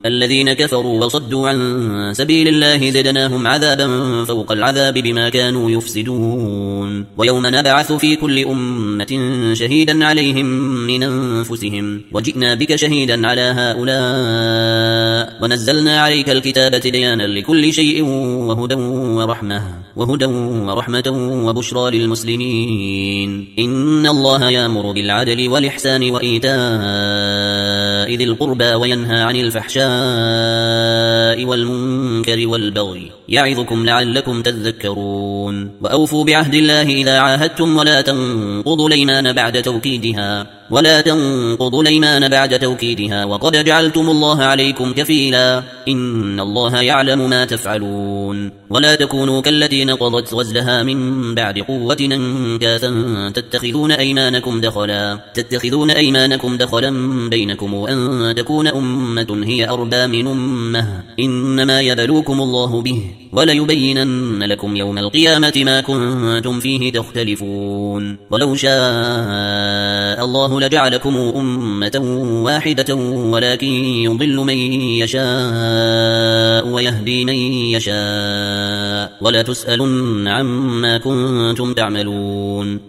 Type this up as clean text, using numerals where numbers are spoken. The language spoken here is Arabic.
الذين كفروا وصدوا عن سبيل الله زدناهم عذابا فوق العذاب بما كانوا يفسدون ويوم نبعث في كل أمة شهيدا عليهم من أنفسهم وجئنا بك شهيدا على هؤلاء ونزلنا عليك الكتاب تبيانا لكل شيء وهدى ورحمة وبشرى للمسلمين إن الله يأمر بالعدل والإحسان وإيتاء ذي القربى وينهى عن الفحشاء والمنكر والبغي يعظكم لعلكم تذكرون وأوفوا بعهد الله إذا عاهدتم ولا تنقضوا الأيمان بعد توكيدها وقد جعلتم الله عليكم كفيلا إن الله يعلم ما تفعلون ولا تكونوا كالتي نقضت غزلها من بعد قوة أنكاثا تتخذون أيمانكم دخلا بينكم وأن تكون أمة هي أربى من أمة إنما يبلوكم الله به وليبينن لكم يوم القيامة ما كنتم فيه تختلفون ولو شاء الله لجعلكم أمة واحدة ولكن يضل من يشاء ويهدي من يشاء ولا تسألن عما كنتم تعملون